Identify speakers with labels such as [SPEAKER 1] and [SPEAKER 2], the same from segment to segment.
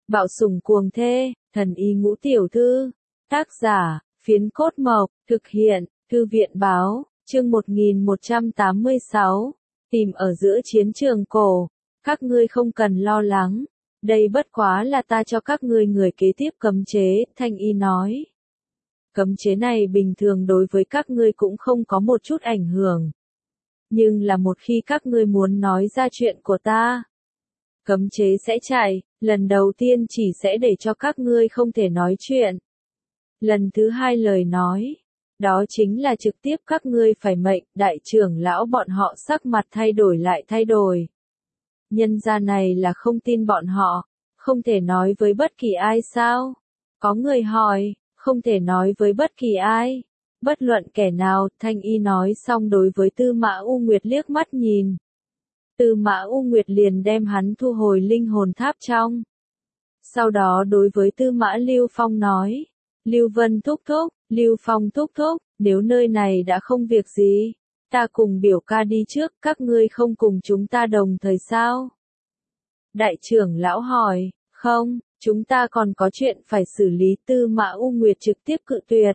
[SPEAKER 1] Bạo sủng cuồng thê, thần y ngũ tiểu thư. Tác giả, Phiến Cốt Mộc, thực hiện, Thư viện báo, chương 1186. Tìm ở giữa chiến trường cổ. Các ngươi không cần lo lắng. Đây bất quá là ta cho các ngươi người kế tiếp cấm chế, Thanh y nói. Cấm chế này bình thường đối với các ngươi cũng không có một chút ảnh hưởng. Nhưng là một khi các ngươi muốn nói ra chuyện của ta, cấm chế sẽ chạy, lần đầu tiên chỉ sẽ để cho các ngươi không thể nói chuyện. Lần thứ hai lời nói, đó chính là trực tiếp các ngươi phải mệnh, đại trưởng lão bọn họ sắc mặt thay đổi lại thay đổi. Nhân gia này là không tin bọn họ, không thể nói với bất kỳ ai sao? Có người hỏi, không thể nói với bất kỳ ai. Bất luận kẻ nào, Thanh y nói xong đối với Tư Mã U Nguyệt liếc mắt nhìn. Tư Mã U Nguyệt liền đem hắn thu hồi linh hồn tháp trong. Sau đó đối với Tư Mã Lưu Phong nói, Lưu Vân thúc thúc, Lưu Phong thúc thúc, nếu nơi này đã không việc gì, ta cùng biểu ca đi trước, các ngươi không cùng chúng ta đồng thời sao? Đại trưởng lão hỏi, không, chúng ta còn có chuyện phải xử lý. Tư Mã U Nguyệt trực tiếp cự tuyệt.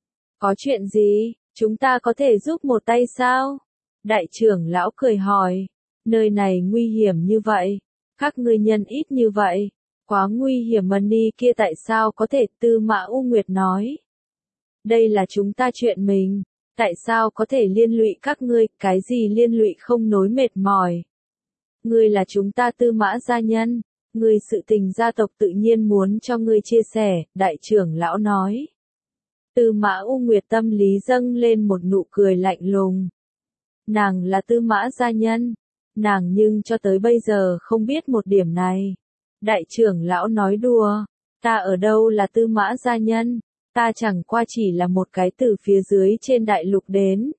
[SPEAKER 1] Có chuyện gì, chúng ta có thể giúp một tay sao? Đại trưởng lão cười hỏi, nơi này nguy hiểm như vậy, các ngươi nhân ít như vậy, quá nguy hiểm. Ni kia tại sao có thể? Tư Mã U Nguyệt nói, đây là chúng ta chuyện mình, tại sao có thể liên lụy các ngươi? Cái gì liên lụy? Không nối mệt mỏi. Ngươi là chúng ta Tư Mã gia nhân, ngươi sự tình gia tộc tự nhiên muốn cho ngươi chia sẻ. Đại trưởng lão nói. Tư Mã U Nguyệt tâm lý dâng lên một nụ cười lạnh lùng. Nàng là Tư Mã gia nhân, nàng nhưng cho tới bây giờ không biết một điểm này. Đại trưởng lão nói đùa, ta ở đâu là Tư Mã gia nhân, ta chẳng qua chỉ là một cái từ phía dưới trên đại lục đến.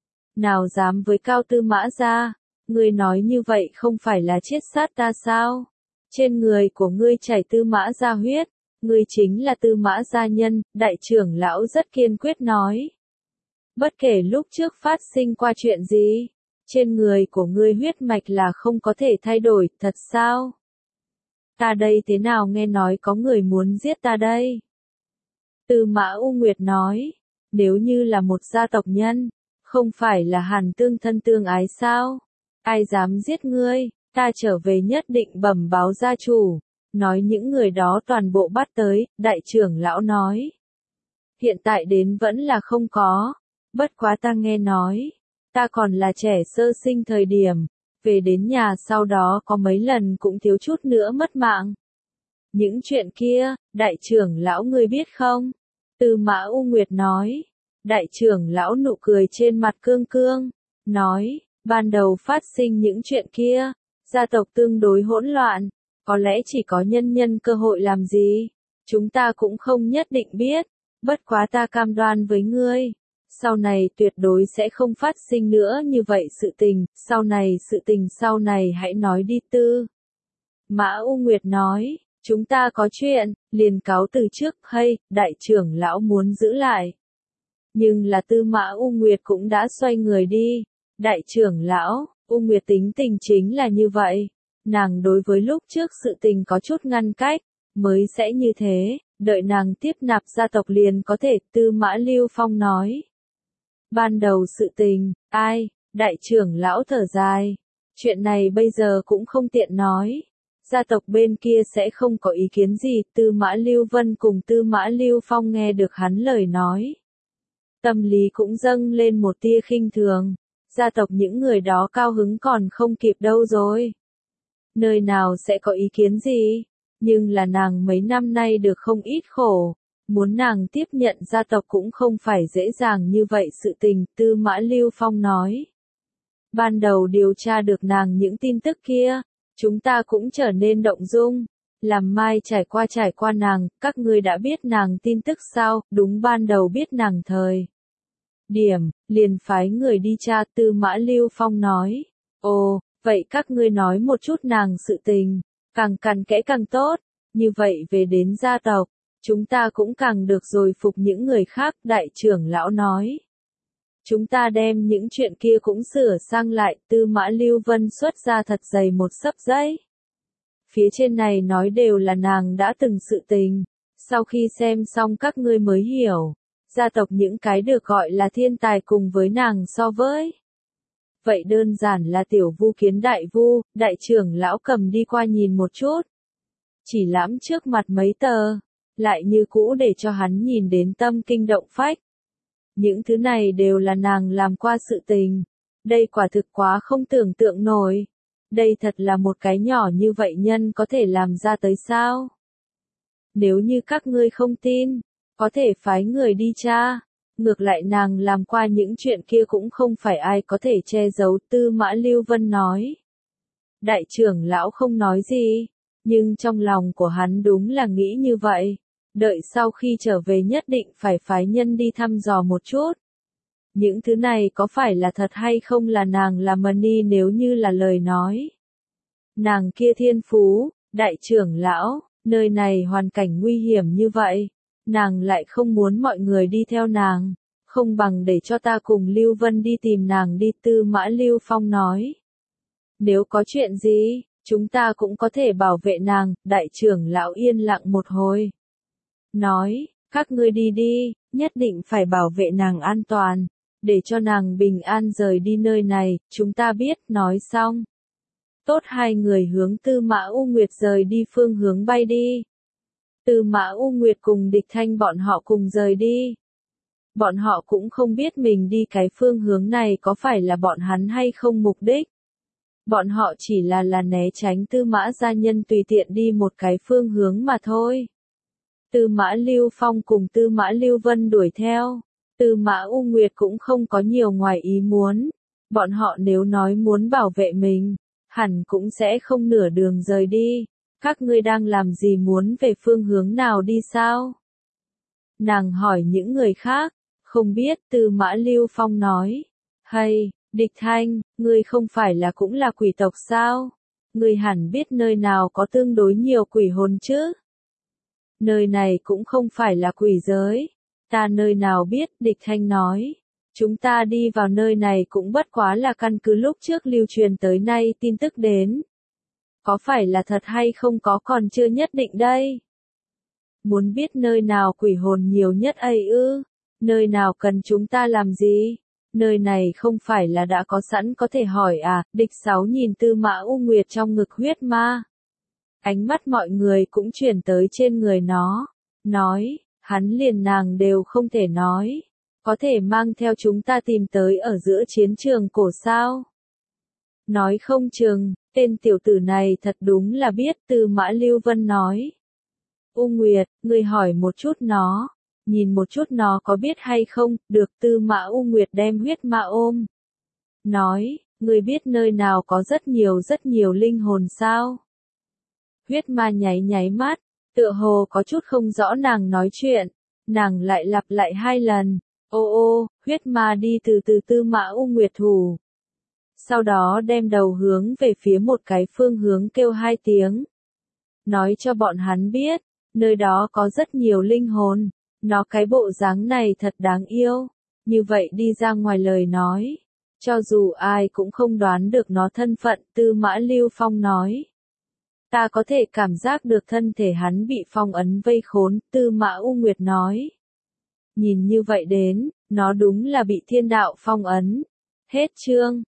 [SPEAKER 1] Nào dám với cao Tư Mã gia, ngươi nói như vậy không phải là chiết sát ta sao? Trên người của ngươi chảy Tư Mã gia huyết, ngươi chính là Tư Mã gia nhân. Đại trưởng lão rất kiên quyết nói. Bất kể lúc trước phát sinh qua chuyện gì, trên người của ngươi huyết mạch là không có thể thay đổi, thật sao? Ta đây thế nào nghe nói có người muốn giết ta đây? Tư Mã U Nguyệt nói, nếu như là một gia tộc nhân, không phải là hàn tương thân tương ái sao? Ai dám giết ngươi, ta trở về nhất định bẩm báo gia chủ, nói những người đó toàn bộ bắt tới. Đại trưởng lão nói, hiện tại đến vẫn là không có, bất quá ta nghe nói, ta còn là trẻ sơ sinh thời điểm, về đến nhà sau đó có mấy lần cũng thiếu chút nữa mất mạng. Những chuyện kia, đại trưởng lão ngươi biết không? Tư Mã U Nguyệt nói. Đại trưởng lão nụ cười trên mặt cương cương, nói, ban đầu phát sinh những chuyện kia, gia tộc tương đối hỗn loạn, có lẽ chỉ có nhân cơ hội làm gì, chúng ta cũng không nhất định biết, bất quá ta cam đoan với ngươi, sau này tuyệt đối sẽ không phát sinh nữa như vậy sự tình, sau này hãy nói đi. Tư Mã U Nguyệt nói, chúng ta có chuyện, liền cáo từ trước. Hay, đại trưởng lão muốn giữ lại. Nhưng là Tư Mã U Nguyệt cũng đã xoay người đi. Đại trưởng lão, U Nguyệt tính tình chính là như vậy. Nàng đối với lúc trước sự tình có chút ngăn cách, mới sẽ như thế, đợi nàng tiếp nạp gia tộc liền có thể. Tư Mã Lưu Phong nói. Ban đầu sự tình, ai? Đại trưởng lão thở dài. Chuyện này bây giờ cũng không tiện nói. Gia tộc bên kia sẽ không có ý kiến gì. Tư Mã Lưu Vân cùng Tư Mã Lưu Phong nghe được hắn lời nói. Tâm lý cũng dâng lên một tia khinh thường. Gia tộc những người đó cao hứng còn không kịp đâu rồi. Nơi nào sẽ có ý kiến gì? Nhưng là nàng mấy năm nay được không ít khổ. Muốn nàng tiếp nhận gia tộc cũng không phải dễ dàng như vậy sự tình. Tư Mã Lưu Phong nói. Ban đầu điều tra được nàng những tin tức kia, chúng ta cũng trở nên động dung. Làm mai trải qua nàng, các ngươi đã biết nàng tin tức sao? Đúng, ban đầu biết nàng thời điểm, liền phái người đi tra. Tư Mã Lưu Phong nói. Ồ, vậy các ngươi nói một chút nàng sự tình, càng cặn kẽ càng tốt, như vậy về đến gia tộc, chúng ta cũng càng được rồi phục những người khác. Đại trưởng lão nói. Chúng ta đem những chuyện kia cũng sửa sang lại. Tư Mã Lưu Vân xuất ra thật dày một xấp giấy. phía trên này nói đều là nàng đã từng sự tình. Sau khi xem xong các ngươi mới hiểu, gia tộc những cái được gọi là thiên tài cùng với nàng so với. Vậy đơn giản là tiểu vu kiến đại vu, đại trưởng lão cầm đi qua nhìn một chút. Chỉ lãm trước mặt mấy tờ, lại như cũ để cho hắn nhìn đến tâm kinh động phách. Những thứ này đều là nàng làm qua sự tình. Đây quả thực quá không tưởng tượng nổi. Đây thật là một cái nhỏ như vậy nhân có thể làm ra tới sao? Nếu như các ngươi không tin, có thể phái người đi tra. Ngược lại nàng làm qua những chuyện kia cũng không phải ai có thể che giấu, Tư Mã Lưu Vân nói. Đại trưởng lão không nói gì, nhưng trong lòng của hắn đúng là nghĩ như vậy. Đợi sau khi trở về nhất định phải phái nhân đi thăm dò một chút. Những thứ này có phải là thật hay không là nàng làm mani nếu như là lời nói. Nàng kia thiên phú, đại trưởng lão, nơi này hoàn cảnh nguy hiểm như vậy. Nàng lại không muốn mọi người đi theo nàng. Không bằng để cho ta cùng Lưu Vân đi tìm nàng đi, Tư Mã Lưu Phong nói. Nếu có chuyện gì, chúng ta cũng có thể bảo vệ nàng, đại trưởng lão yên lặng một hồi. Nói, các ngươi đi đi, nhất định phải bảo vệ nàng an toàn, để cho nàng bình an rời đi nơi này, chúng ta biết, nói xong. Tốt, hai người hướng Tư Mã U Nguyệt rời đi phương hướng bay đi. Tư Mã U Nguyệt cùng Địch Thanh bọn họ cùng rời đi. Bọn họ cũng không biết mình đi cái phương hướng này có phải là bọn hắn hay không mục đích. Bọn họ chỉ là né tránh Tư Mã gia nhân tùy tiện đi một cái phương hướng mà thôi. Tư Mã Lưu Phong cùng Tư Mã Lưu Vân đuổi theo. Tư Mã U Nguyệt cũng không có nhiều ngoài ý muốn. Bọn họ nếu nói muốn bảo vệ mình, hẳn cũng sẽ không nửa đường rời đi. Các ngươi đang làm gì, muốn về phương hướng nào đi sao? Nàng hỏi những người khác. Không biết, Tư Mã Lưu Phong nói. Hay, Địch Thanh, ngươi không phải là cũng là quỷ tộc sao? Ngươi hẳn biết nơi nào có tương đối nhiều quỷ hồn chứ? Nơi này cũng không phải là quỷ giới. Ta nơi nào biết, Địch Thanh nói. Chúng ta đi vào nơi này cũng bất quá là căn cứ lúc trước lưu truyền tới nay tin tức đến. Có phải là thật hay không có còn chưa nhất định đây. Muốn biết nơi nào quỷ hồn nhiều nhất ấy ư? Nơi nào cần chúng ta làm gì? Nơi này không phải là đã có sẵn có thể hỏi à? Địch Sáu nhìn Tư Mã U Nguyệt trong ngực huyết ma. Ánh mắt mọi người cũng chuyển tới trên người nó. Nói, hắn liền nàng đều không thể nói. Có thể mang theo chúng ta tìm tới ở giữa chiến trường cổ sao? Nói không chừng, tên tiểu tử này thật đúng là biết, Tư Mã Lưu Vân nói. U Nguyệt, ngươi hỏi một chút nó. Nhìn một chút nó có biết hay không, được. Tư Mã U Nguyệt đem huyết ma ôm. Nói, ngươi biết nơi nào có rất nhiều linh hồn sao? Huyết ma nháy mắt, tựa hồ có chút không rõ nàng nói chuyện. Nàng lại lặp lại 2 lần. Ô, huyết ma đi từ từ Tư Mã U Nguyệt thủ. Sau đó đem đầu hướng về phía một cái phương hướng kêu 2 tiếng. Nói cho bọn hắn biết, nơi đó có rất nhiều linh hồn. Nó cái bộ dáng này thật đáng yêu. Như vậy đi ra ngoài lời nói. Cho dù ai cũng không đoán được nó thân phận, Tư Mã Lưu Phong nói. Ta có thể cảm giác được thân thể hắn bị phong ấn vây khốn, Tư Mã U Nguyệt nói. Nhìn như vậy đến, nó đúng là bị thiên đạo phong ấn. Hết chương.